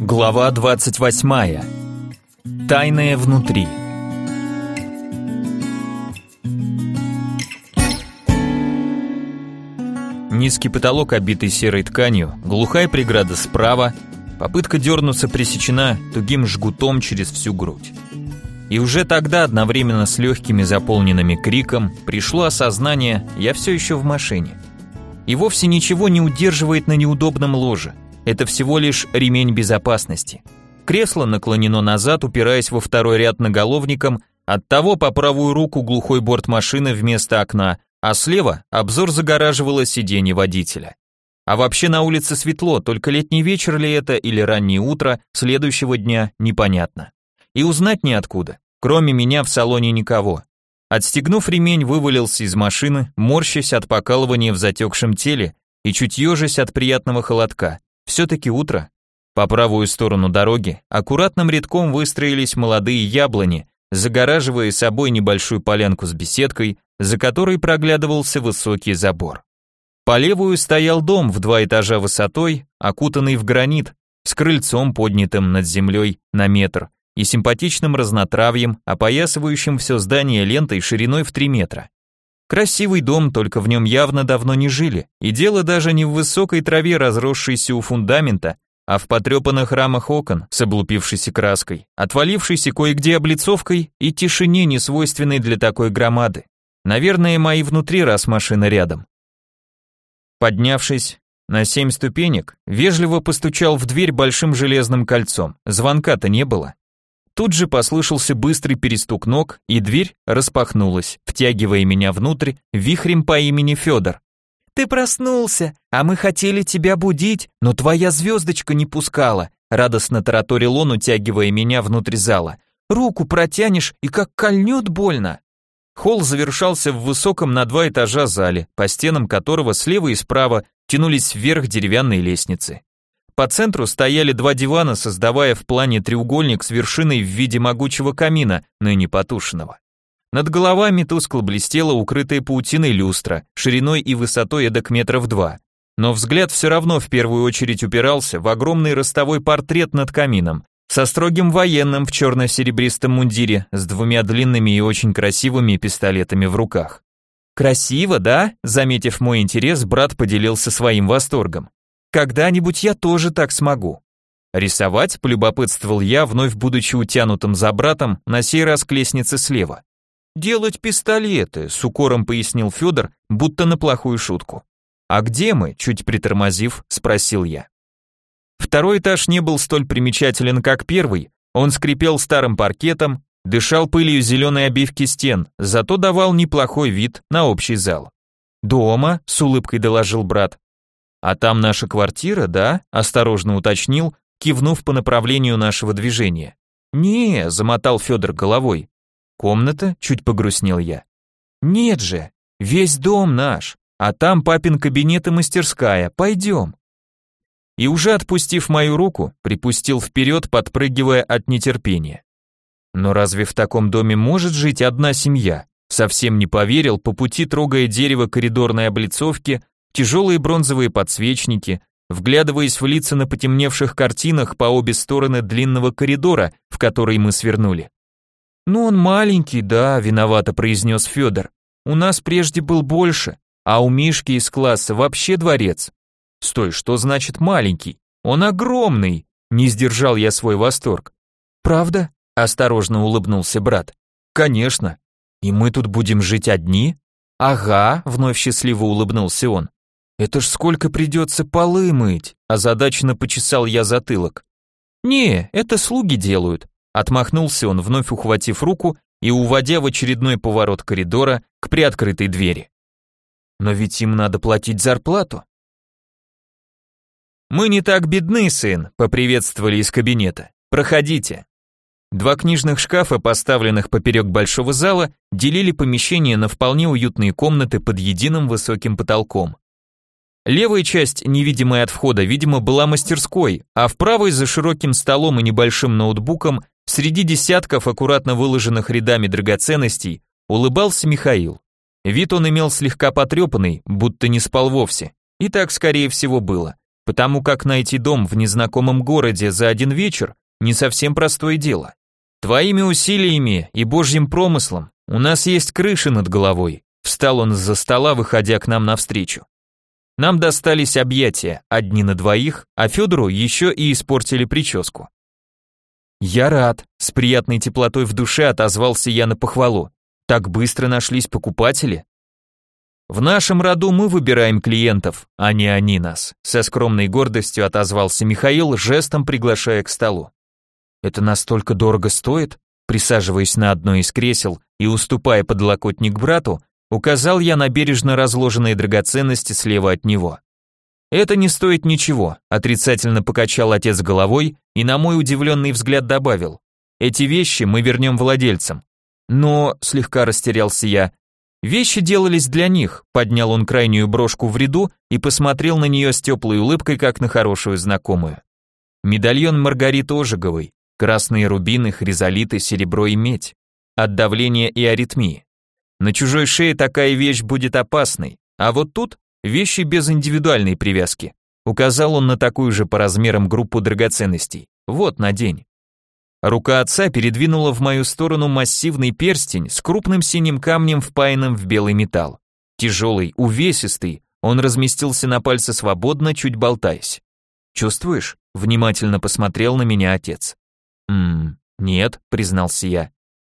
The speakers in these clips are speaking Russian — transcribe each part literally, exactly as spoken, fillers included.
Глава двадцать восьмая. Тайное внутри. Низкий потолок, обитый серой тканью, глухая преграда справа, попытка дернуться пресечена тугим жгутом через всю грудь. И уже тогда, одновременно с легкими заполненными криком, пришло осознание: я все еще в машине. И вовсе ничего не удерживает на неудобном ложе. Это всего лишь ремень безопасности. Кресло наклонено назад, упираясь во второй ряд наголовником, оттого по правую руку глухой борт машины вместо окна, а слева обзор загораживало сиденье водителя. А вообще на улице светло, только летний вечер ли это или раннее утро следующего дня непонятно. И узнать неоткуда. Кроме меня в салоне никого. Отстегнув ремень, вывалился из машины, морщась от покалывания в затекшем теле и чуть ежась от приятного холодка. Все-таки утро. По правую сторону дороги аккуратным рядком выстроились молодые яблони, загораживая собой небольшую полянку с беседкой, за которой проглядывался высокий забор. По левую стоял дом в два этажа высотой, окутанный в гранит, с крыльцом, поднятым над землей на метр, и симпатичным разнотравьем, опоясывающим все здание лентой шириной в три метра. Красивый дом, только в нем явно давно не жили, и дело даже не в высокой траве, разросшейся у фундамента, а в потрепанных рамах окон с облупившейся краской, отвалившейся кое-где облицовкой и тишине, несвойственной для такой громады. Наверное, мои внутри, раз машина рядом. Поднявшись на семь ступенек, вежливо постучал в дверь большим железным кольцом, звонка-то не было. Тут же послышался быстрый перестук ног, и дверь распахнулась, втягивая меня внутрь вихрем по имени Федор. «Ты проснулся, а мы хотели тебя будить, но твоя звездочка не пускала», радостно тараторил он, утягивая меня внутрь зала. «Руку протянешь, и как кольнет больно». Холл завершался в высоком на два этажа зале, по стенам которого слева и справа тянулись вверх деревянные лестницы. По центру стояли два дивана, создавая в плане треугольник с вершиной в виде могучего камина, ныне потушенного. Над головами тускло блестела укрытая паутиной люстра, шириной и высотой эдак метров два. Но взгляд все равно в первую очередь упирался в огромный ростовой портрет над камином, со строгим военным в черно-серебристом мундире, с двумя длинными и очень красивыми пистолетами в руках. «Красиво, да?» Заметив мой интерес, брат поделился своим восторгом. «Когда-нибудь я тоже так смогу». Рисовать, полюбопытствовал я, вновь будучи утянутым за братом, на сей раз к лестнице слева. «Делать пистолеты», с укором пояснил Федор, будто на плохую шутку. «А где мы?» чуть притормозив, спросил я. Второй этаж не был столь примечателен, как первый, он скрипел старым паркетом, дышал пылью зеленой обивки стен, зато давал неплохой вид на общий зал. «Дома», с улыбкой доложил брат. «А там наша квартира, да?» – осторожно уточнил, кивнув по направлению нашего движения. «Не», – замотал Федор головой. «Комната?» – чуть погрустнел я. «Нет же, весь дом наш, а там папин кабинет и мастерская, пойдем». И уже отпустив мою руку, припустил вперед, подпрыгивая от нетерпения. Но разве в таком доме может жить одна семья? Совсем не поверил, по пути трогая дерево коридорной облицовки, тяжелые бронзовые подсвечники, вглядываясь в лица на потемневших картинах по обе стороны длинного коридора, в который мы свернули. «Ну он маленький, да», — виновато произнес Федор. «У нас прежде был больше, а у Мишки из класса вообще дворец». «Стой, что значит маленький? Он огромный», — не сдержал я свой восторг. «Правда?» — осторожно улыбнулся брат. «Конечно. И мы тут будем жить одни?» «Ага», — вновь счастливо улыбнулся он. «Это ж сколько придется полы мыть», озадаченно почесал я затылок. «Не, это слуги делают», отмахнулся он, вновь ухватив руку и уводя в очередной поворот коридора к приоткрытой двери. «Но ведь им надо платить зарплату». «Мы не так бедны, сын», поприветствовали из кабинета. «Проходите». Два книжных шкафа, поставленных поперек большого зала, делили помещение на вполне уютные комнаты под единым высоким потолком. Левая часть, невидимая от входа, видимо, была мастерской, а в правой, за широким столом и небольшим ноутбуком, среди десятков аккуратно выложенных рядами драгоценностей, улыбался Михаил. Вид он имел слегка потрепанный, будто не спал вовсе, и так, скорее всего, было. потому как найти дом в незнакомом городе за один вечер не совсем простое дело. Твоими усилиями и божьим промыслом у нас есть крыша над головой. Встал он из-за стола, выходя к нам навстречу. Нам достались объятия, одни на двоих, а Федору еще и испортили прическу. Я рад, с приятной теплотой в душе отозвался я на похвалу. Так быстро нашлись покупатели? В нашем роду мы выбираем клиентов, а не они нас, со скромной гордостью отозвался Михаил, жестом приглашая к столу. Это настолько дорого стоит? Присаживаясь на одно из кресел и уступая подлокотник брату, указал я на бережно разложенные драгоценности слева от него. Это не стоит ничего, отрицательно покачал отец головой и на мой удивленный взгляд добавил. Эти вещи мы вернем владельцам. Но, слегка растерялся я, вещи делались для них, поднял он крайнюю брошку в ряду и посмотрел на нее с теплой улыбкой, как на хорошую знакомую. Медальон Маргариты Ожеговой, красные рубины, хризолиты, серебро и медь. От давления и аритмии. На чужой шее такая вещь будет опасной, а вот тут вещи без индивидуальной привязки. Указал он на такую же по размерам группу драгоценностей. Вот, надень. Рука отца передвинула в мою сторону массивный перстень с крупным синим камнем, впаянным в белый металл. Тяжелый, увесистый, он разместился на пальце свободно, чуть болтаясь. «Чувствуешь?» — внимательно посмотрел на меня отец. «Ммм, нет», — признался я.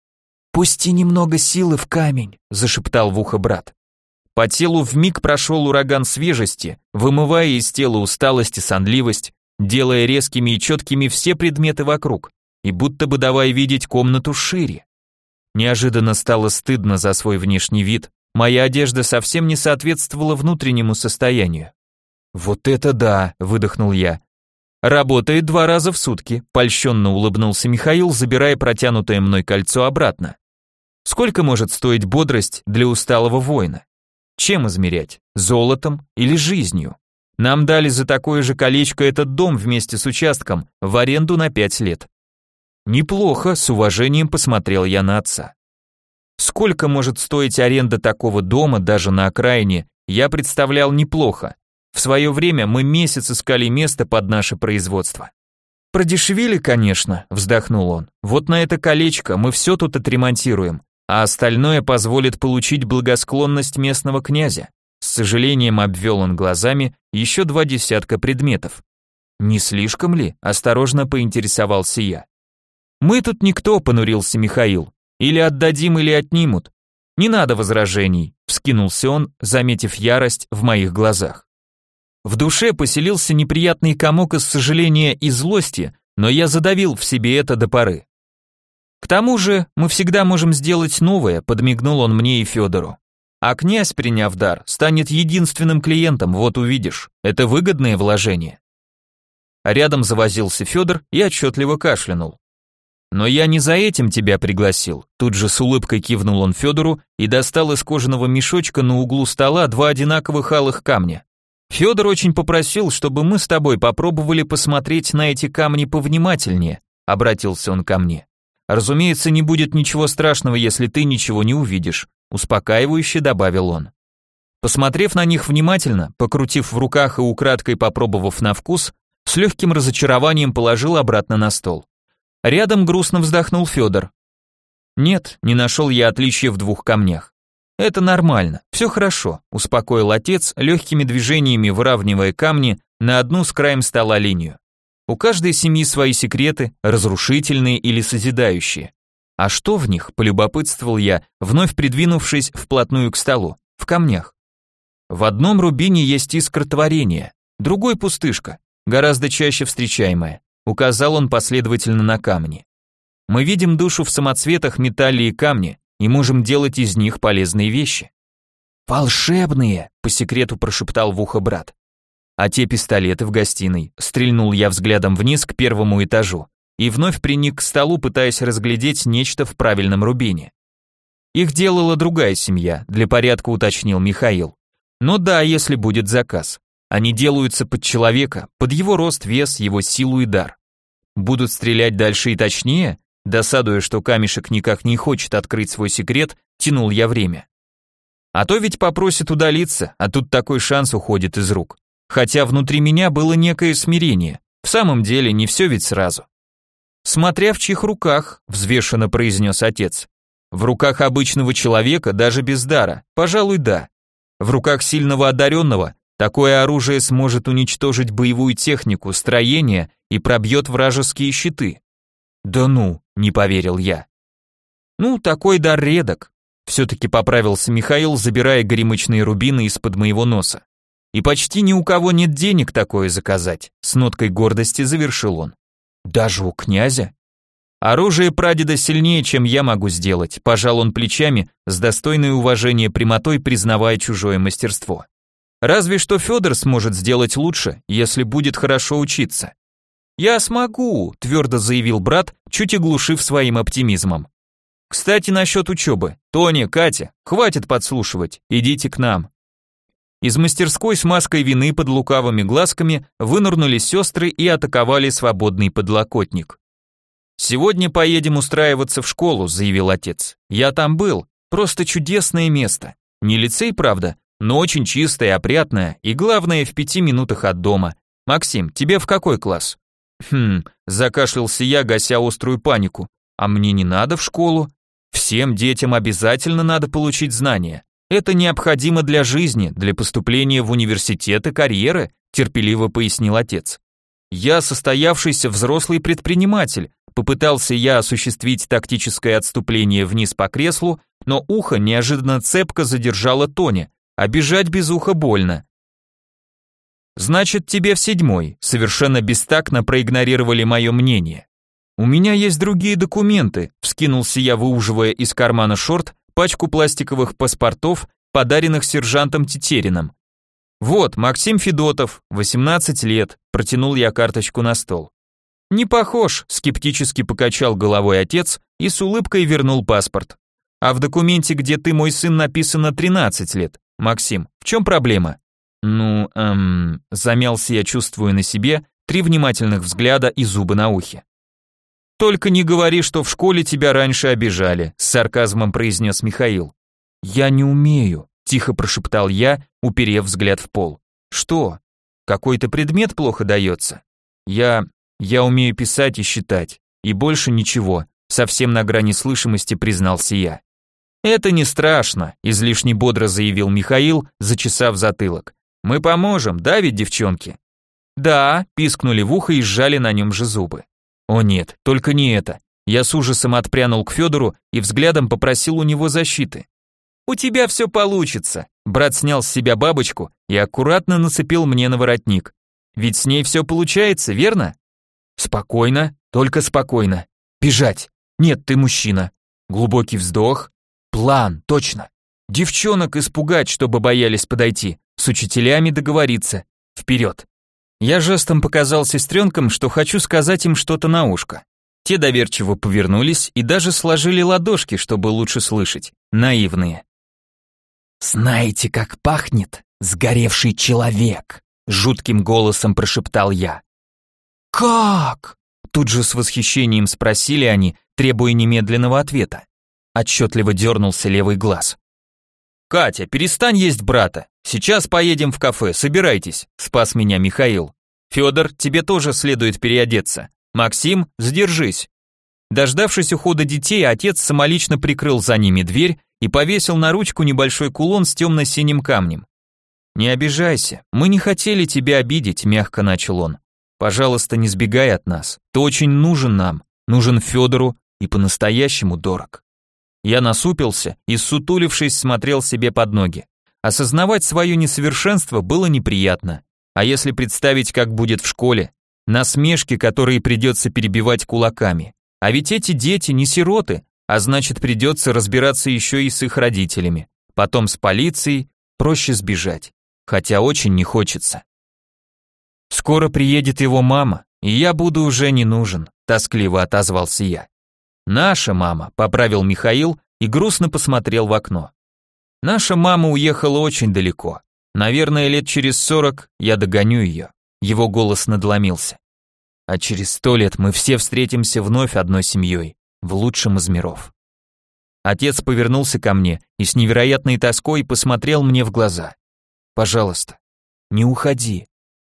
«Пусти немного силы в камень», — зашептал в ухо брат. По телу вмиг прошел ураган свежести, вымывая из тела усталость и сонливость, делая резкими и четкими все предметы вокруг, и будто бы давая видеть комнату шире. Неожиданно стало стыдно за свой внешний вид, моя одежда совсем не соответствовала внутреннему состоянию. «Вот это да», — выдохнул я. «Работает два раза в сутки», — польщенно улыбнулся Михаил, забирая протянутое мной кольцо обратно. «Сколько может стоить бодрость для усталого воина? Чем измерять? Золотом или жизнью? Нам дали за такое же колечко этот дом вместе с участком в аренду на пять лет». «Неплохо», — с уважением посмотрел я на отца. Сколько может стоить аренда такого дома даже на окраине, я представлял неплохо. В свое время мы месяц искали место под наше производство. «Продешевили, конечно», — вздохнул он. «Вот на это колечко мы все тут отремонтируем, а остальное позволит получить благосклонность местного князя». С сожалением обвел он глазами еще два десятка предметов. «Не слишком ли?» — осторожно поинтересовался я. «Мы тут никто», — понурился Михаил. «Или отдадим, или отнимут». «Не надо возражений», — вскинулся он, заметив ярость в моих глазах. В душе поселился неприятный комок из сожаления и злости, но я задавил в себе это до поры. «К тому же мы всегда можем сделать новое», — подмигнул он мне и Федору. «А князь, приняв дар, станет единственным клиентом, вот увидишь. Это выгодное вложение». Рядом завозился Федор и отчетливо кашлянул. «Но я не за этим тебя пригласил», тут же с улыбкой кивнул он Федору и достал из кожаного мешочка на углу стола два одинаковых алых камня. «Федор очень попросил, чтобы мы с тобой попробовали посмотреть на эти камни повнимательнее», обратился он ко мне. «Разумеется, не будет ничего страшного, если ты ничего не увидишь», успокаивающе добавил он. Посмотрев на них внимательно, покрутив в руках и украдкой попробовав на вкус, с легким разочарованием положил обратно на стол. Рядом грустно вздохнул Федор. «Нет, не нашел я отличия в двух камнях. «Это нормально, все хорошо», — успокоил отец, легкими движениями выравнивая камни на одну с краем стола линию. «У каждой семьи свои секреты, разрушительные или созидающие. А что в них?» — полюбопытствовал я, вновь придвинувшись вплотную к столу. «В камнях». «В одном рубине есть искра творения, другой пустышка, гораздо чаще встречаемая», — указал он последовательно на камни. «Мы видим душу в самоцветах, металле и камне, и можем делать из них полезные вещи». «Волшебные!» — по секрету прошептал в ухо брат. «А те пистолеты в гостиной?» — стрельнул я взглядом вниз к первому этажу и вновь приник к столу, пытаясь разглядеть нечто в правильном рубине. «Их делала другая семья», — для порядка уточнил Михаил. «Но да, если будет заказ. Они делаются под человека, под его рост, вес, его силу и дар. Будут стрелять дальше и точнее?» Досадуя, что камешек никак не хочет открыть свой секрет, тянул я время. А то ведь попросит удалиться, а тут такой шанс уходит из рук. хотя внутри меня было некое смирение. В самом деле не все ведь сразу. Смотря в чьих руках, взвешенно произнес отец. В руках обычного человека, даже без дара, пожалуй, да. В руках сильного одаренного такое оружие сможет уничтожить боевую технику, строения и пробьет вражеские щиты. Да ну, не поверил я. Ну, такой дар редок. Все-таки поправился Михаил, забирая горемычные рубины из-под моего носа. И почти ни у кого нет денег такое заказать, с ноткой гордости завершил он. Даже у князя? Оружие прадеда сильнее, чем я могу сделать, пожал он плечами, с достойной уважения прямотой признавая чужое мастерство. Разве что Федор сможет сделать лучше, если будет хорошо учиться. Я смогу, твердо заявил брат, чуть оглушив своим оптимизмом. Кстати, насчет учебы. Тоня, Катя, хватит подслушивать, идите к нам. Из мастерской с маской вины под лукавыми глазками вынырнули сестры и атаковали свободный подлокотник. «Сегодня поедем устраиваться в школу», — заявил отец. «Я там был, просто чудесное место. Не лицей, правда, но очень чистое, опрятное и, главное, в пяти минутах от дома. Максим, тебе в какой класс?» «Хм», — закашлялся я, гася острую панику. «А мне не надо в школу? Всем детям обязательно надо получить знания. Это необходимо для жизни, для поступления в университет и карьеры», — терпеливо пояснил отец. «Я состоявшийся взрослый предприниматель», попытался я осуществить тактическое отступление вниз по креслу, но ухо неожиданно цепко задержало Тоня, а бежать без уха больно. «Значит, тебе в седьмой», совершенно бестактно проигнорировали мое мнение. «У меня есть другие документы», вскинулся я, выуживая из кармана шорт пачку пластиковых паспортов, подаренных сержантом Тетериным. «Вот, Максим Федотов, восемнадцать лет», протянул я карточку на стол. «Не похож», скептически покачал головой отец и с улыбкой вернул паспорт. «А в документе, где ты мой сын, написано тринадцать лет. Максим, в чем проблема?» «Ну, эм...» замялся я, чувствуя на себе три внимательных взгляда и зубы на ухе. «Только не говори, что в школе тебя раньше обижали», с сарказмом произнес Михаил. «Я не умею», тихо прошептал я, уперев взгляд в пол. «Что? Какой-то предмет плохо дается?» «Я... я умею писать и считать, и больше ничего», совсем на грани слышимости признался я. «Это не страшно», излишне бодро заявил Михаил, зачесав затылок. «Мы поможем, да ведь, девчонки?» «Да», пискнули в ухо и сжали на нем же зубы. «О нет, только не это». Я с ужасом отпрянул к Федору и взглядом попросил у него защиты. «У тебя все получится», брат снял с себя бабочку и аккуратно нацепил мне на воротник. «Ведь с ней все получается, верно?» «Спокойно, только спокойно. Бежать. Нет, ты мужчина. Глубокий вздох. План, точно. Девчонок испугать, чтобы боялись подойти. С учителями договориться. Вперед». Я жестом показал сестренкам, что хочу сказать им что-то на ушко. Те доверчиво повернулись и даже сложили ладошки, чтобы лучше слышать. Наивные. «Знаете, как пахнет сгоревший человек?» Жутким голосом прошептал я. «Как?» Тут же с восхищением спросили они, требуя немедленного ответа. Отчетливо дернулся левый глаз. «Катя, перестань есть брата. Сейчас поедем в кафе, собирайтесь», спас меня Михаил. «Федор, тебе тоже следует переодеться. Максим, сдержись». Дождавшись ухода детей, отец самолично прикрыл за ними дверь и повесил на ручку небольшой кулон с темно-синим камнем. «Не обижайся, мы не хотели тебя обидеть», мягко начал он. «Пожалуйста, не сбегай от нас. Ты очень нужен нам, нужен Федору и по-настоящему дорог». Я насупился и, ссутулившись, смотрел себе под ноги. Осознавать свое несовершенство было неприятно. А если представить, как будет в школе? Насмешки, которые придется перебивать кулаками. А ведь эти дети не сироты, а значит, придется разбираться еще и с их родителями. Потом с полицией, проще сбежать. Хотя очень не хочется. «Скоро приедет его мама, и я буду уже не нужен», тоскливо отозвался я. «Наша мама», поправил Михаил и грустно посмотрел в окно. «Наша мама уехала очень далеко. Наверное, лет через сорок я догоню ее». Его голос надломился. «А через сто лет мы все встретимся вновь одной семьей, в лучшем из миров». Отец повернулся ко мне и с невероятной тоской посмотрел мне в глаза. «Пожалуйста, не уходи,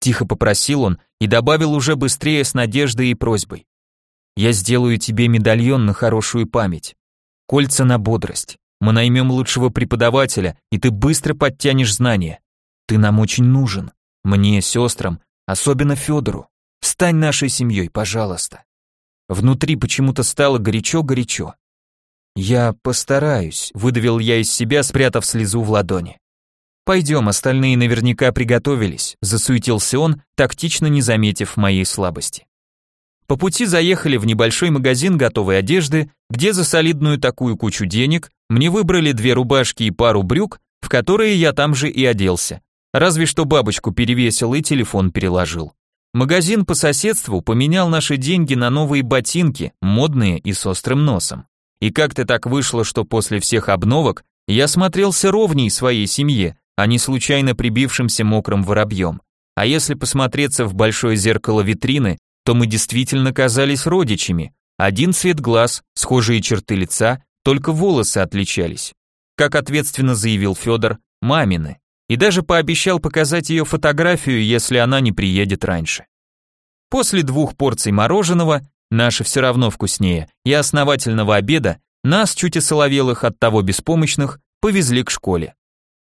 Тихо попросил он и добавил уже быстрее с надеждой и просьбой. Я сделаю тебе медальон на хорошую память, кольца на бодрость. Мы наймем лучшего преподавателя, и ты быстро подтянешь знания. Ты нам очень нужен. Мне, сестрам, особенно Федору. Стань нашей семьей, пожалуйста. Внутри почему-то стало горячо-горячо. Я постараюсь, выдавил я из себя, спрятав слезу в ладони. Пойдем, остальные наверняка приготовились, засуетился он, тактично не заметив моей слабости. По пути заехали в небольшой магазин готовой одежды, где за солидную такую кучу денег мне выбрали две рубашки и пару брюк, в которые я там же и оделся. Разве что бабочку перевесил и телефон переложил. Магазин по соседству поменял наши деньги на новые ботинки, модные и с острым носом. И как-то так вышло, что после всех обновок я смотрелся ровней своей семье, а не случайно прибившимся мокрым воробьем. А если посмотреться в большое зеркало витрины, то мы действительно казались родичами. Один цвет глаз, схожие черты лица, только волосы отличались. Как ответственно заявил Федор, мамины. И даже пообещал показать ее фотографию, если она не приедет раньше. После двух порций мороженого, наше все равно вкуснее, и основательного обеда, нас, чуть осоловелых от того беспомощных, повезли к школе.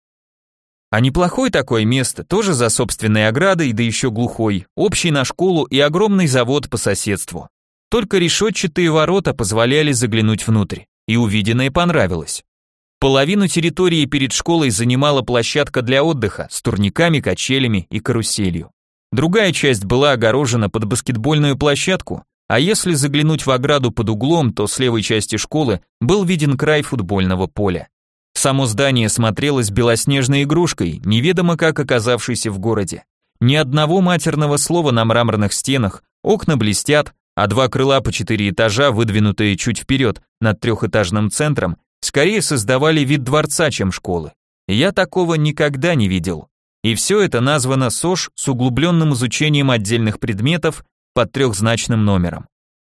А неплохое такое место, тоже за собственной оградой, да еще глухой, общий на школу и огромный завод по соседству. Только решетчатые ворота позволяли заглянуть внутрь, и увиденное понравилось. Половину территории перед школой занимала площадка для отдыха с турниками, качелями и каруселью. Другая часть была огорожена под баскетбольную площадку, а если заглянуть в ограду под углом, то с левой части школы был виден край футбольного поля. Само здание смотрелось белоснежной игрушкой, неведомо как оказавшейся в городе. Ни одного матерного слова на мраморных стенах, окна блестят, а два крыла по четыре этажа, выдвинутые чуть вперед над трехэтажным центром, скорее создавали вид дворца, чем школы. Я такого никогда не видел. И все это названо СОЖ с углубленным изучением отдельных предметов под трехзначным номером.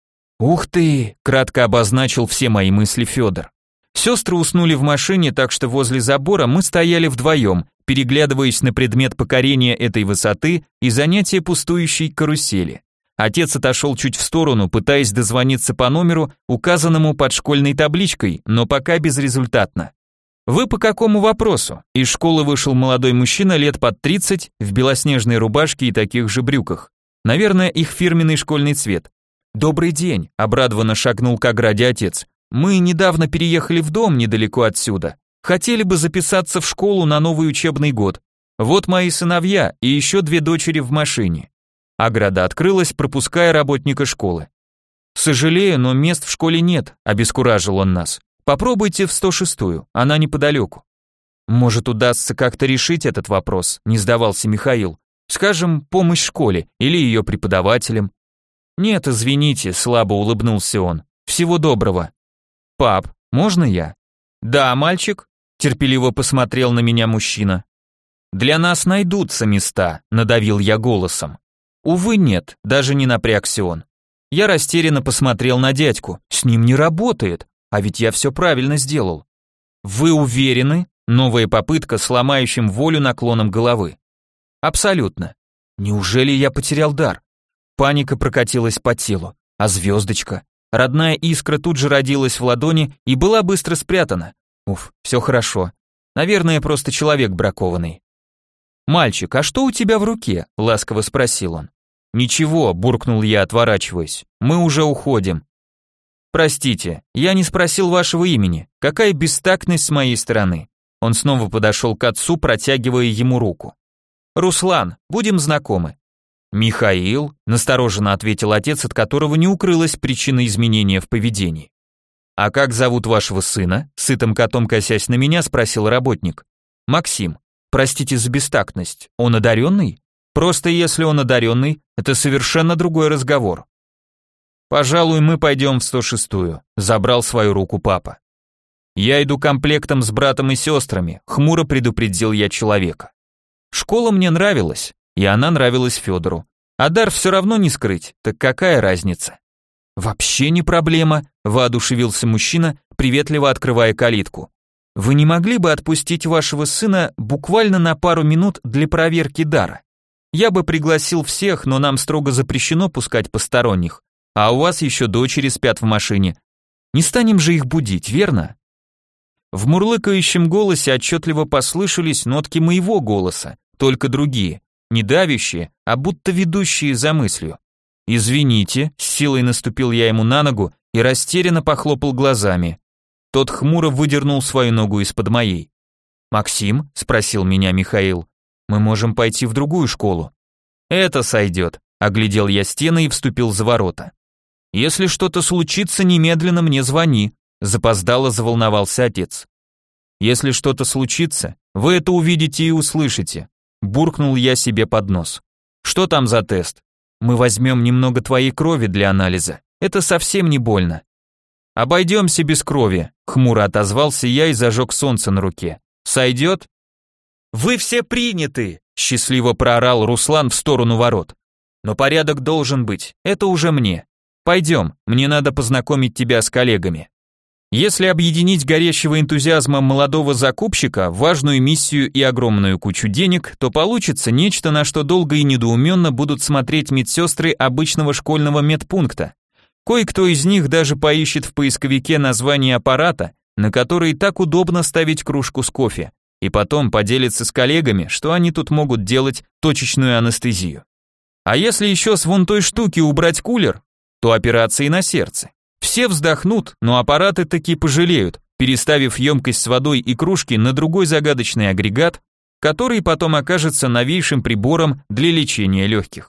«Ух ты!» – кратко обозначил все мои мысли Федор. Сестры уснули в машине, так что возле забора мы стояли вдвоем, переглядываясь на предмет покорения этой высоты и занятия пустующей карусели. Отец отошел чуть в сторону, пытаясь дозвониться по номеру, указанному под школьной табличкой, но пока безрезультатно. «Вы по какому вопросу?» Из школы вышел молодой мужчина лет под тридцать в белоснежной рубашке и таких же брюках. Наверное, их фирменный школьный цвет. «Добрый день», — обрадованно шагнул к ограде отец. «Мы недавно переехали в дом недалеко отсюда. Хотели бы записаться в школу на новый учебный год. Вот мои сыновья и еще две дочери в машине». Ограда открылась, пропуская работника школы. «Сожалею, но мест в школе нет», — обескуражил он нас. «Попробуйте в сто шестую, она неподалеку». «Может, удастся как-то решить этот вопрос», — не сдавался Михаил. «Скажем, помощь школе или ее преподавателям». «Нет, извините», — слабо улыбнулся он. «Всего доброго». «Пап, можно я?» «Да, мальчик», — терпеливо посмотрел на меня мужчина. «Для нас найдутся места», — надавил я голосом. «Увы, нет», — даже не напрягся он. Я растерянно посмотрел на дядьку. «С ним не работает, а ведь я все правильно сделал». «Вы уверены?» — новая попытка с ломающим волю наклоном головы. «Абсолютно. Неужели я потерял дар?» Паника прокатилась по телу. А звездочка? Родная искра тут же родилась в ладони и была быстро спрятана. Уф, все хорошо. Наверное, просто человек бракованный. «Мальчик, а что у тебя в руке?» — ласково спросил он. «Ничего», — буркнул я, отворачиваясь. «Мы уже уходим». «Простите, я не спросил вашего имени. Какая бестактность с моей стороны». Он снова подошел к отцу, протягивая ему руку. «Руслан, будем знакомы». «Михаил», — настороженно ответил отец, от которого не укрылась причина изменения в поведении. «А как зовут вашего сына?» — сытым котом косясь на меня, спросил работник. «Максим. Простите за бестактность. Он одаренный? Просто если он одаренный, это совершенно другой разговор». «Пожалуй, мы пойдем в сто шестую», — забрал свою руку папа. «Я иду комплектом с братом и сестрами», — хмуро предупредил я человека. Школа мне нравилась, и она нравилась Федору. А дар все равно не скрыть, так какая разница? «Вообще не проблема», — воодушевился мужчина, приветливо открывая калитку. «Вы не могли бы отпустить вашего сына буквально на пару минут для проверки дара? Я бы пригласил всех, но нам строго запрещено пускать посторонних, а у вас еще дочери спят в машине. Не станем же их будить, верно?» В мурлыкающем голосе отчетливо послышались нотки моего голоса, только другие, не давящие, а будто ведущие за мыслью. «Извините», с силой наступил я ему на ногу и растерянно похлопал глазами. Тот хмуро выдернул свою ногу из-под моей. «Максим?» – спросил меня Михаил. «Мы можем пойти в другую школу». «Это сойдет», – оглядел я стены и вступил за ворота. «Если что-то случится, немедленно мне звони», – запоздало заволновался отец. «Если что-то случится, вы это увидите и услышите», – буркнул я себе под нос. «Что там за тест? Мы возьмем немного твоей крови для анализа. Это совсем не больно». «Обойдемся без крови», – хмуро отозвался я и зажег солнце на руке. «Сойдет?» «Вы все приняты!» – счастливо проорал Руслан в сторону ворот. «Но порядок должен быть, это уже мне. Пойдем, мне надо познакомить тебя с коллегами». Если объединить горящего энтузиазмом молодого закупщика, важную миссию и огромную кучу денег, то получится нечто, на что долго и недоуменно будут смотреть медсестры обычного школьного медпункта. Кое-кто из них даже поищет в поисковике название аппарата, на который так удобно ставить кружку с кофе, и потом поделится с коллегами, что они тут могут делать точечную анестезию. А если еще с вон той штуки убрать кулер, то операции на сердце. Все вздохнут, но аппараты таки пожалеют, переставив емкость с водой и кружки на другой загадочный агрегат, который потом окажется новейшим прибором для лечения легких.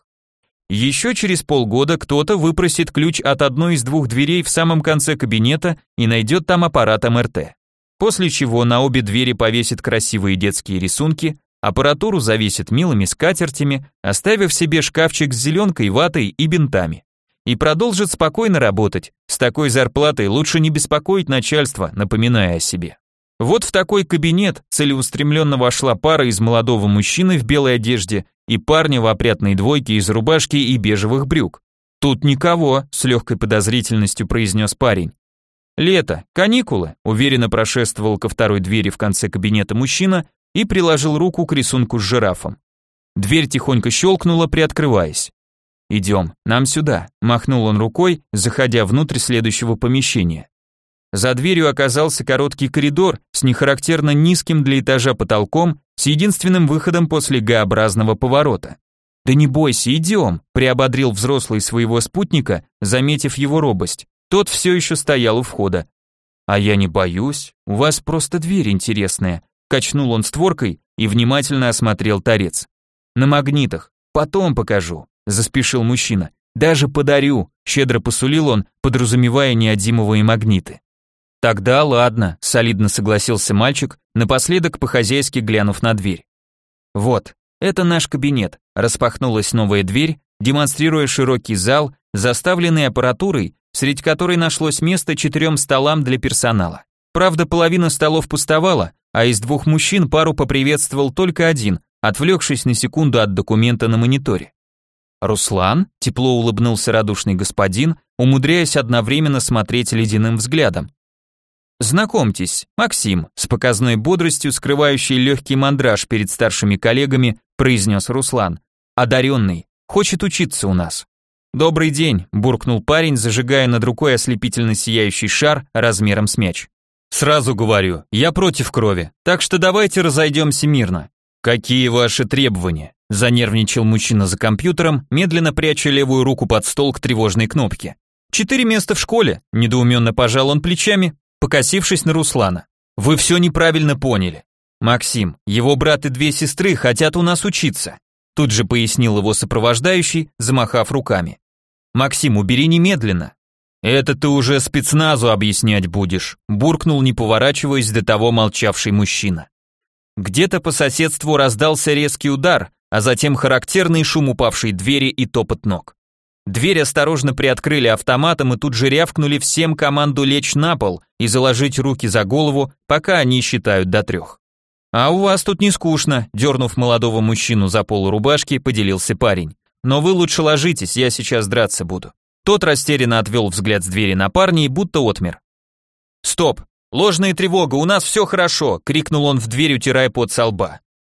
Еще через полгода кто-то выпросит ключ от одной из двух дверей в самом конце кабинета и найдет там аппарат эм эр тэ. После чего на обе двери повесит красивые детские рисунки, аппаратуру завесит милыми скатертями, оставив себе шкафчик с зеленкой, ватой и бинтами. И продолжит спокойно работать. С такой зарплатой лучше не беспокоить начальство, напоминая о себе. Вот в такой кабинет целеустремленно вошла пара из молодого мужчины в белой одежде и парня в опрятной двойке из рубашки и бежевых брюк. «Тут никого», — с легкой подозрительностью произнес парень. «Лето, каникулы», — уверенно прошествовал ко второй двери в конце кабинета мужчина и приложил руку к рисунку с жирафом. Дверь тихонько щелкнула, приоткрываясь. «Идем, нам сюда», — махнул он рукой, заходя внутрь следующего помещения. За дверью оказался короткий коридор с нехарактерно низким для этажа потолком, с единственным выходом после Г-образного поворота. «Да не бойся, идем», — приободрил взрослый своего спутника, заметив его робость. Тот все еще стоял у входа. «А я не боюсь, у вас просто дверь интересная», — качнул он створкой и внимательно осмотрел торец. «На магнитах, потом покажу», — заспешил мужчина. «Даже подарю», — щедро посулил он, подразумевая неодимовые магниты. «Тогда ладно», — солидно согласился мальчик, напоследок по-хозяйски глянув на дверь. «Вот, это наш кабинет», — распахнулась новая дверь, демонстрируя широкий зал, заставленный аппаратурой, среди которой нашлось место четырем столам для персонала. Правда, половина столов пустовала, а из двух мужчин пару поприветствовал только один, отвлекшись на секунду от документа на мониторе. «Руслан?» – тепло улыбнулся радушный господин, умудряясь одновременно смотреть ледяным взглядом. «Знакомьтесь, Максим», с показной бодростью, скрывающей легкий мандраж перед старшими коллегами, произнес Руслан. «Одаренный, хочет учиться у нас». «Добрый день», – буркнул парень, зажигая над рукой ослепительно сияющий шар размером с мяч. «Сразу говорю, я против крови, так что давайте разойдемся мирно». «Какие ваши требования?» – занервничал мужчина за компьютером, медленно пряча левую руку под стол к тревожной кнопке. «Четыре места в школе», – недоуменно пожал он плечами, покосившись на Руслана. «Вы все неправильно поняли. Максим, его брат и две сестры хотят у нас учиться», – тут же пояснил его сопровождающий, замахав руками. «Максим, убери немедленно». «Это ты уже спецназу объяснять будешь», – буркнул, не поворачиваясь, до того молчавший мужчина. Где-то по соседству раздался резкий удар, а затем характерный шум упавшей двери и топот ног. Дверь осторожно приоткрыли автоматом и тут же рявкнули всем команду лечь на пол и заложить руки за голову, пока они считают до трех. «А у вас тут не скучно», – дернув молодого мужчину за полу рубашки, поделился парень. «Но вы лучше ложитесь, я сейчас драться буду». Тот растерянно отвел взгляд с двери на парня и будто отмер. «Стоп! Ложная тревога, у нас все хорошо!» — крикнул он в дверь, утирая пот со лба.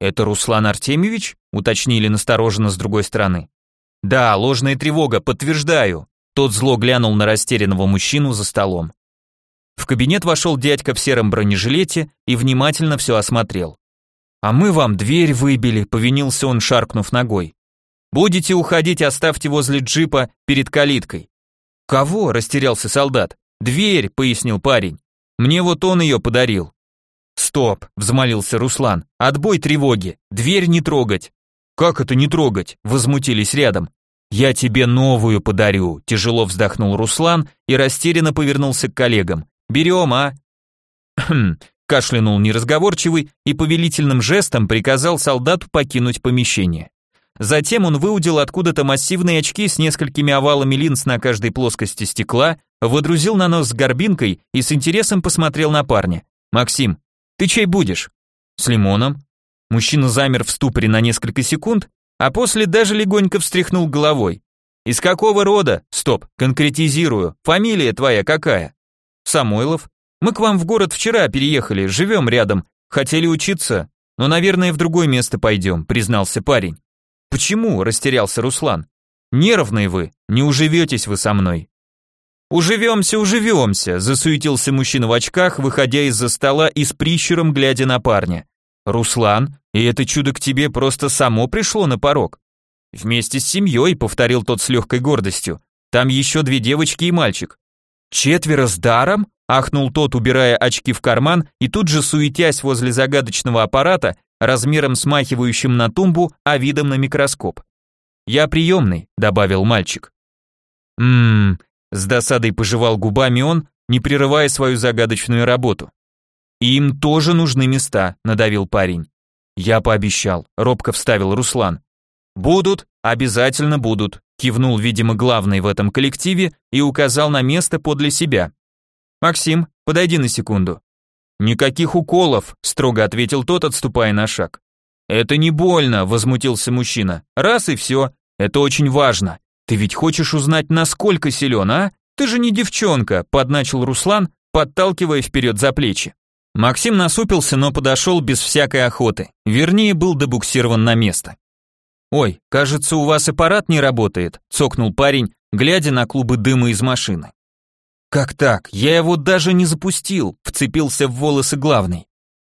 «Это Руслан Артемьевич?» — уточнили настороженно с другой стороны. «Да, ложная тревога, подтверждаю». Тот зло глянул на растерянного мужчину за столом. В кабинет вошел дядька в сером бронежилете и внимательно все осмотрел. «А мы вам дверь выбили», — повинился он, шаркнув ногой. «Будете уходить, оставьте возле джипа перед калиткой». «Кого?» — растерялся солдат. «Дверь», — пояснил парень. «Мне вот он ее подарил». «Стоп», — взмолился Руслан. «Отбой тревоги, дверь не трогать». «Как это не трогать?» — возмутились рядом. «Я тебе новую подарю», — тяжело вздохнул Руслан и растерянно повернулся к коллегам. «Берем, а?» «Хм», — кашлянул неразговорчивый и повелительным жестом приказал солдату покинуть помещение. Затем он выудил откуда-то массивные очки с несколькими овалами линз на каждой плоскости стекла, водрузил на нос с горбинкой и с интересом посмотрел на парня. «Максим, ты чей будешь?» «С лимоном». Мужчина замер в ступоре на несколько секунд, а после даже легонько встряхнул головой. «Из какого рода?» «Стоп, конкретизирую. Фамилия твоя какая?» «Самойлов. Мы к вам в город вчера переехали, живем рядом. Хотели учиться, но, наверное, в другое место пойдем», признался парень. «Почему?» – растерялся Руслан. «Нервные вы, не уживетесь вы со мной». «Уживемся, уживемся», – засуетился мужчина в очках, выходя из-за стола и с прищуром глядя на парня. «Руслан, и это чудо к тебе просто само пришло на порог?» «Вместе с семьей», – повторил тот с легкой гордостью. «Там еще две девочки и мальчик». «Четверо с даром?» – ахнул тот, убирая очки в карман и тут же суетясь возле загадочного аппарата, размером смахивающим на тумбу, а видом на микроскоп. «Я приемный», — добавил мальчик. «Ммм», — с досадой пожевал губами он, не прерывая свою загадочную работу. «Им тоже нужны места», — надавил парень. «Я пообещал», — робко вставил Руслан. «Будут, обязательно будут», — кивнул, видимо, главный в этом коллективе и указал на место подле себя. «Максим, подойди на секунду». «Никаких уколов», — строго ответил тот, отступая на шаг. «Это не больно», — возмутился мужчина. «Раз и все. Это очень важно. Ты ведь хочешь узнать, насколько силен, а? Ты же не девчонка», — подначил Руслан, подталкивая вперед за плечи. Максим насупился, но подошел без всякой охоты. Вернее, был добуксирован на место. «Ой, кажется, у вас аппарат не работает», — цокнул парень, глядя на клубы дыма из машины. «Как так? Я его даже не запустил», — вцепился в волосы главный.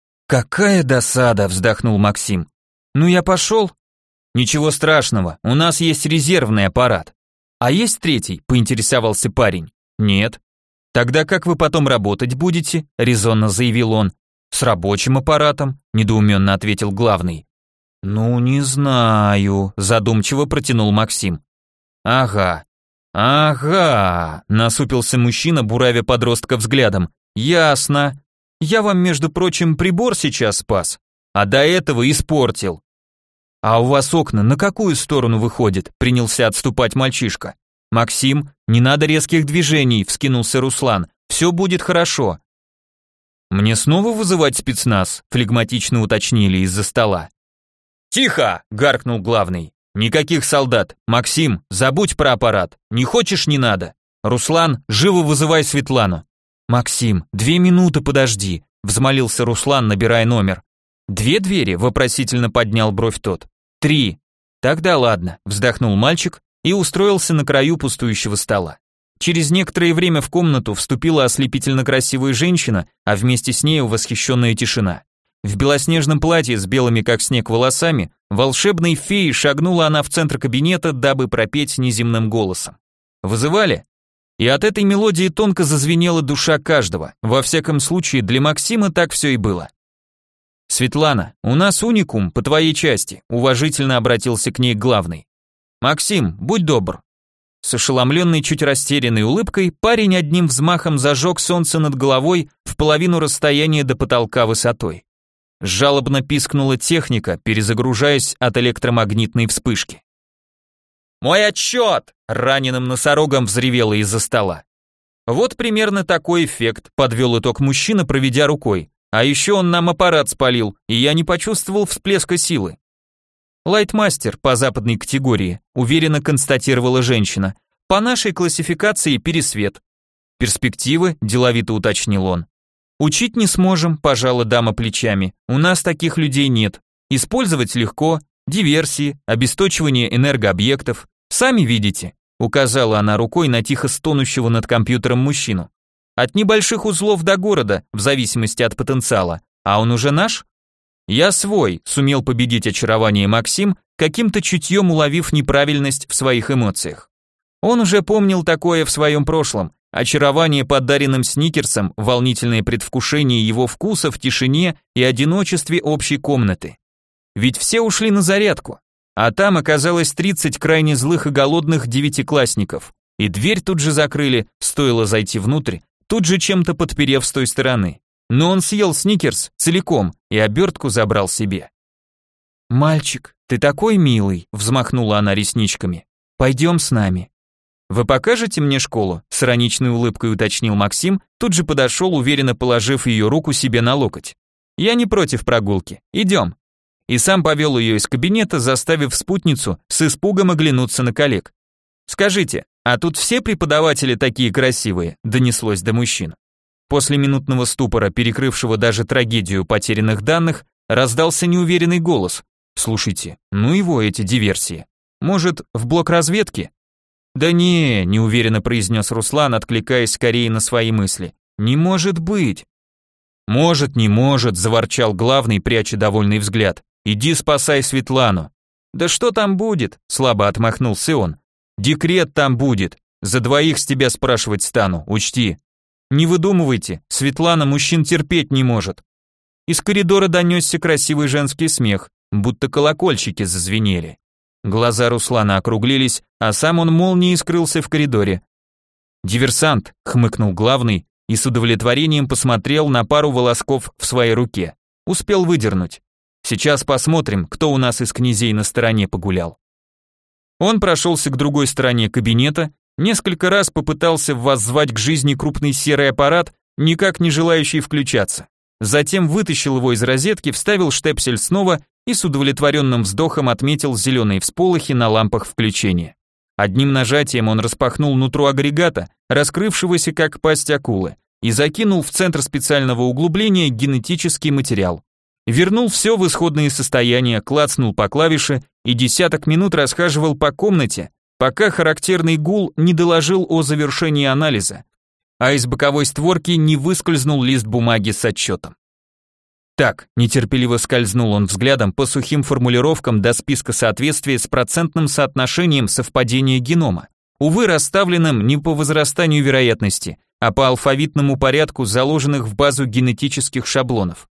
«Какая досада», — вздохнул Максим. «Ну я пошел». «Ничего страшного, у нас есть резервный аппарат». «А есть третий?» — поинтересовался парень. «Нет». «Тогда как вы потом работать будете?» — резонно заявил он. «С рабочим аппаратом», — недоуменно ответил главный. «Ну, не знаю», — задумчиво протянул Максим. «Ага, ага», — насупился мужчина, буравя подростка взглядом. «Ясно. Я вам, между прочим, прибор сейчас спас, а до этого испортил». «А у вас окна на какую сторону выходят?» — принялся отступать мальчишка. «Максим, не надо резких движений», — вскинулся Руслан. «Все будет хорошо». «Мне снова вызывать спецназ?» — флегматично уточнили из-за стола. «Тихо!» — гаркнул главный. «Никаких солдат. Максим, забудь про аппарат. Не хочешь — не надо. Руслан, живо вызывай Светлану». «Максим, две минуты подожди», — взмолился Руслан, набирая номер. «Две двери?» — вопросительно поднял бровь тот. «Три». «Тогда ладно», — вздохнул мальчик и устроился на краю пустующего стола. Через некоторое время в комнату вступила ослепительно красивая женщина, а вместе с нею восхищенная тишина. В белоснежном платье с белыми как снег волосами, волшебной феей шагнула она в центр кабинета, дабы пропеть неземным голосом. «Вызывали?» И от этой мелодии тонко зазвенела душа каждого. Во всяком случае, для Максима так все и было. «Светлана, у нас уникум по твоей части», уважительно обратился к ней главный. «Максим, будь добр». С ошеломленной, чуть растерянной улыбкой парень одним взмахом зажег солнце над головой в половину расстояния до потолка высотой. Жалобно пискнула техника, перезагружаясь от электромагнитной вспышки. «Мой отчет!» — раненым носорогом взревело из-за стола. Вот примерно такой эффект, подвел итог мужчина, проведя рукой. А еще он нам аппарат спалил, и я не почувствовал всплеска силы. Лайтмастер по западной категории, уверенно констатировала женщина. По нашей классификации пересвет. Перспективы, деловито уточнил он. Учить не сможем, пожала дама плечами. У нас таких людей нет. Использовать легко, диверсии, обесточивание энергообъектов. Сами видите, указала она рукой на тихо стонущего над компьютером мужчину. От небольших узлов до города, в зависимости от потенциала. А он уже наш? Я свой, сумел победить очарование Максим, каким-то чутьем уловив неправильность в своих эмоциях. Он уже помнил такое в своем прошлом. Очарование подаренным сникерсом, волнительное предвкушение его вкуса в тишине и одиночестве общей комнаты. Ведь все ушли на зарядку, а там оказалось тридцать крайне злых и голодных девятиклассников, и дверь тут же закрыли, стоило зайти внутрь, тут же чем-то подперев с той стороны. Но он съел сникерс целиком и обертку забрал себе. «Мальчик, ты такой милый», — взмахнула она ресничками. «Пойдем с нами». «Вы покажете мне школу?» — с ироничной улыбкой уточнил Максим, тут же подошел, уверенно положив ее руку себе на локоть. «Я не против прогулки. Идем». И сам повел ее из кабинета, заставив спутницу с испугом оглянуться на коллег. «Скажите, а тут все преподаватели такие красивые?» — донеслось до мужчин. После минутного ступора, перекрывшего даже трагедию потерянных данных, раздался неуверенный голос. «Слушайте, ну его эти диверсии. Может, в блок разведки?» «Да не», — неуверенно произнес Руслан, откликаясь скорее на свои мысли. «Не может быть». «Может, не может», — заворчал главный, пряча довольный взгляд. «Иди спасай Светлану». «Да что там будет?» — слабо отмахнулся он. «Декрет там будет. За двоих с тебя спрашивать стану, учти». «Не выдумывайте, Светлана мужчин терпеть не может». Из коридора донесся красивый женский смех, будто колокольчики зазвенели. Глаза Руслана округлились, а сам он молнией скрылся в коридоре. «Диверсант», — хмыкнул главный и с удовлетворением посмотрел на пару волосков в своей руке. Успел выдернуть. «Сейчас посмотрим, кто у нас из князей на стороне погулял». Он прошелся к другой стороне кабинета, несколько раз попытался воззвать к жизни крупный серый аппарат, никак не желающий включаться. Затем вытащил его из розетки, вставил штепсель снова и с удовлетворенным вздохом отметил зеленые всполохи на лампах включения. Одним нажатием он распахнул нутро агрегата, раскрывшегося как пасть акулы, и закинул в центр специального углубления генетический материал. Вернул все в исходное состояние, клацнул по клавише и десяток минут расхаживал по комнате, пока характерный гул не доложил о завершении анализа, а из боковой створки не выскользнул лист бумаги с отчетом. Так, нетерпеливо скользнул он взглядом по сухим формулировкам до списка соответствия с процентным соотношением совпадения генома, увы, расставленным не по возрастанию вероятности, а по алфавитному порядку заложенных в базу генетических шаблонов.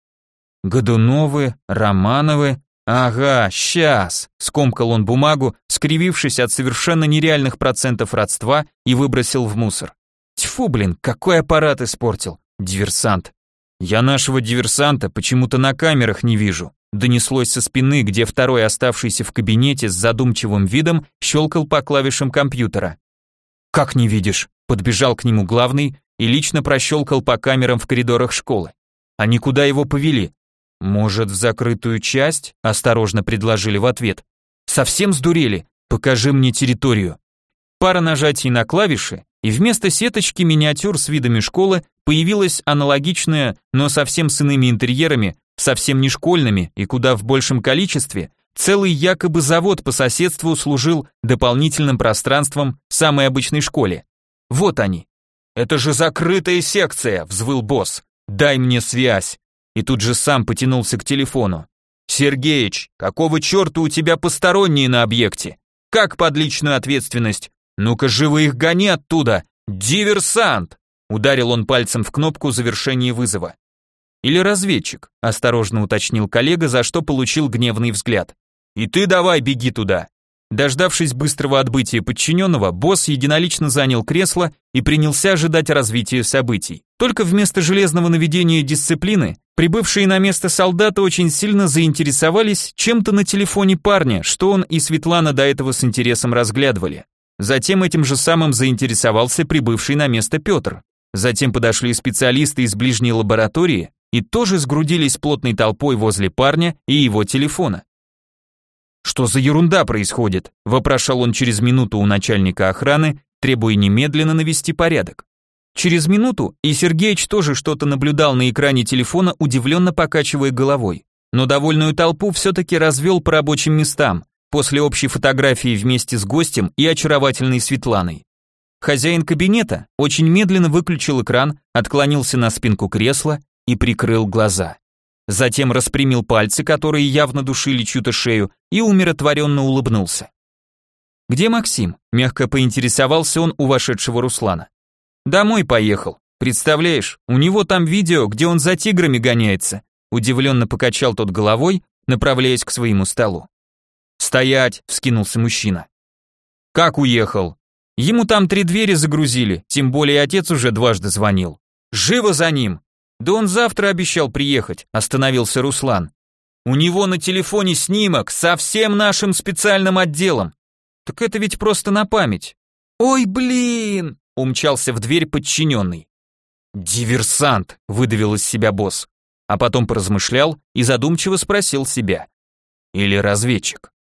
Годуновы, Романовы, ага, сейчас, скомкал он бумагу, скривившись от совершенно нереальных процентов родства и выбросил в мусор. Тьфу, блин, какой аппарат испортил, диверсант. Я нашего диверсанта почему-то на камерах не вижу, донеслось со спины, где второй, оставшийся в кабинете с задумчивым видом, щелкал по клавишам компьютера. Как не видишь? Подбежал к нему главный и лично прощелкал по камерам в коридорах школы. Они куда его повели? Может, в закрытую часть? Осторожно предложили в ответ. Совсем сдурели? Покажи мне территорию. Пара нажатий на клавиши, и вместо сеточки миниатюр с видами школы появилась аналогичная, но совсем с иными интерьерами, совсем не школьными и куда в большем количестве, целый якобы завод по соседству служил дополнительным пространством самой обычной школе. Вот они. «Это же закрытая секция», — взвыл босс. «Дай мне связь». И тут же сам потянулся к телефону. «Сергеич, какого черта у тебя посторонние на объекте? Как под личную ответственность? Ну-ка, живо их гони оттуда! Диверсант!» Ударил он пальцем в кнопку завершения вызова. «Или разведчик», осторожно уточнил коллега, за что получил гневный взгляд. «И ты давай беги туда». Дождавшись быстрого отбытия подчиненного, босс единолично занял кресло и принялся ожидать развития событий. Только вместо железного наведения дисциплины, прибывшие на место солдаты очень сильно заинтересовались чем-то на телефоне парня, что он и Светлана до этого с интересом разглядывали. Затем этим же самым заинтересовался прибывший на место Петр. Затем подошли специалисты из ближней лаборатории и тоже сгрудились плотной толпой возле парня и его телефона. «Что за ерунда происходит?» – вопрошал он через минуту у начальника охраны, требуя немедленно навести порядок. Через минуту и Сергеич тоже что-то наблюдал на экране телефона, удивленно покачивая головой. но довольную толпу все-таки развел по рабочим местам, после общей фотографии вместе с гостем и очаровательной Светланой. Хозяин кабинета очень медленно выключил экран, отклонился на спинку кресла и прикрыл глаза. Затем распрямил пальцы, которые явно душили чью-то шею, и умиротворенно улыбнулся. «Где Максим?» – мягко поинтересовался он у вошедшего Руслана. «Домой поехал. Представляешь, у него там видео, где он за тиграми гоняется», – удивленно покачал тот головой, направляясь к своему столу. «Стоять!» – вскинулся мужчина. «Как уехал? Ему там три двери загрузили, тем более отец уже дважды звонил. Живо за ним!» «Да он завтра обещал приехать», – остановился Руслан. «У него на телефоне снимок со всем нашим специальным отделом. Так это ведь просто на память». «Ой, блин!» – умчался в дверь подчиненный. «Диверсант!» – выдавил из себя босс, а потом поразмышлял и задумчиво спросил себя. «Или разведчик?»